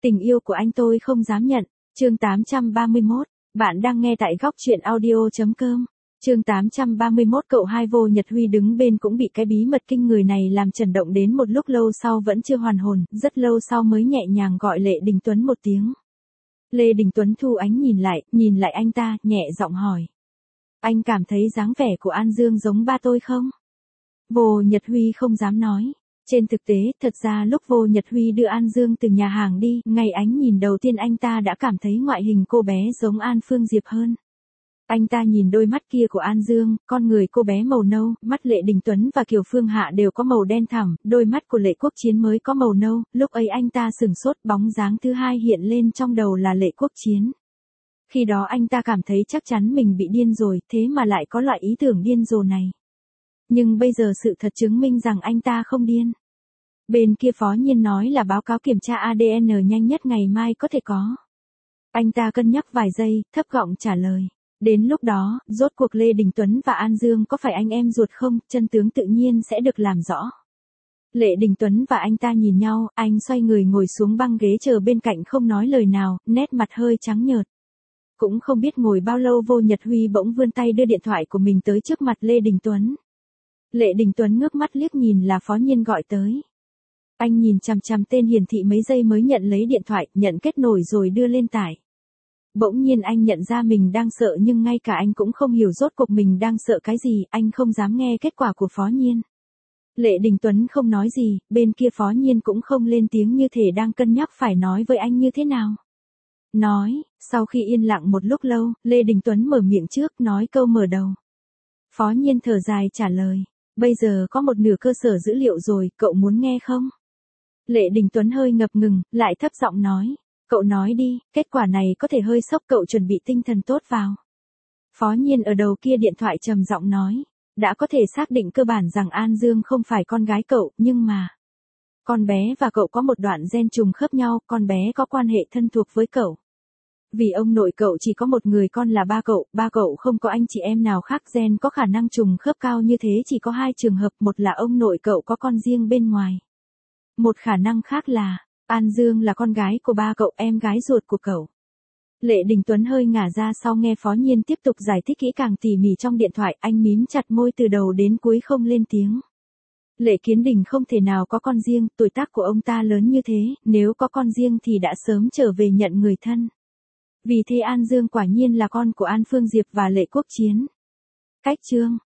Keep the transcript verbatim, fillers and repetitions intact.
Tình yêu của anh tôi không dám nhận. Chương tám trăm ba mươi mốt. Bạn đang nghe tại góc truyện audio chấm com. Chương tám trăm ba mươi mốt. Cậu hai Vô Nhật Huy đứng bên cũng bị cái bí mật kinh người này làm chấn động, đến một lúc lâu sau vẫn chưa hoàn hồn, rất lâu sau mới nhẹ nhàng gọi Lệ Đình Tuấn một tiếng. Lê Đình Tuấn thu ánh nhìn lại, nhìn lại anh ta, nhẹ giọng hỏi. Anh cảm thấy dáng vẻ của An Dương giống ba tôi không? Vô Nhật Huy không dám nói. Trên thực tế, thật ra lúc Vô Nhật Huy đưa An Dương từ nhà hàng đi, ngay ánh nhìn đầu tiên anh ta đã cảm thấy ngoại hình cô bé giống An Phương Diệp hơn. Anh ta nhìn đôi mắt kia của An Dương, con người cô bé màu nâu, mắt Lệ Đình Tuấn và Kiều Phương Hạ đều có màu đen thẳm, đôi mắt của Lệ Quốc Chiến mới có màu nâu, lúc ấy anh ta sửng sốt, bóng dáng thứ hai hiện lên trong đầu là Lệ Quốc Chiến. Khi đó anh ta cảm thấy chắc chắn mình bị điên rồi, thế mà lại có loại ý tưởng điên rồ này. Nhưng bây giờ sự thật chứng minh rằng anh ta không điên. Bên kia Phó Nhiên nói là báo cáo kiểm tra a đê en nhanh nhất ngày mai có thể có. Anh ta cân nhắc vài giây, thấp giọng trả lời. Đến lúc đó, rốt cuộc Lê Đình Tuấn và An Dương có phải anh em ruột không, chân tướng tự nhiên sẽ được làm rõ. Lệ Đình Tuấn và anh ta nhìn nhau, anh xoay người ngồi xuống băng ghế chờ bên cạnh không nói lời nào, nét mặt hơi trắng nhợt. Cũng không biết ngồi bao lâu Vô Nhật Huy bỗng vươn tay đưa điện thoại của mình tới trước mặt Lê Đình Tuấn. Lệ Đình Tuấn ngước mắt liếc nhìn là Phó Nhiên gọi tới. Anh nhìn chằm chằm tên hiển thị mấy giây mới nhận lấy điện thoại, nhận kết nối rồi đưa lên tải. Bỗng nhiên anh nhận ra mình đang sợ, nhưng ngay cả anh cũng không hiểu rốt cuộc mình đang sợ cái gì, anh không dám nghe kết quả của Phó Nhiên. Lệ Đình Tuấn không nói gì, bên kia Phó Nhiên cũng không lên tiếng, như thể đang cân nhắc phải nói với anh như thế nào. Nói, sau khi yên lặng một lúc lâu, Lê Đình Tuấn mở miệng trước, nói câu mở đầu. Phó Nhiên thở dài trả lời, bây giờ có một nửa cơ sở dữ liệu rồi, cậu muốn nghe không? Lệ Đình Tuấn hơi ngập ngừng, lại thấp giọng nói, cậu nói đi, kết quả này có thể hơi sốc, cậu chuẩn bị tinh thần tốt vào. Phó Nhiên ở đầu kia điện thoại trầm giọng nói, đã có thể xác định cơ bản rằng An Dương không phải con gái cậu, nhưng mà con bé và cậu có một đoạn gen trùng khớp nhau, con bé có quan hệ thân thuộc với cậu. Vì ông nội cậu chỉ có một người con là ba cậu, ba cậu không có anh chị em nào khác, gen có khả năng trùng khớp cao như thế chỉ có hai trường hợp, một là ông nội cậu có con riêng bên ngoài. Một khả năng khác là, An Dương là con gái của ba cậu, em gái ruột của cậu. Lệ Đình Tuấn hơi ngả ra sau nghe Phó Nhiên tiếp tục giải thích kỹ càng tỉ mỉ trong điện thoại, anh mím chặt môi từ đầu đến cuối không lên tiếng. Lệ Kiến Đình không thể nào có con riêng, tuổi tác của ông ta lớn như thế, nếu có con riêng thì đã sớm trở về nhận người thân. Vì thế An Dương quả nhiên là con của An Phương Diệp và Lệ Quốc Chiến. Cách chương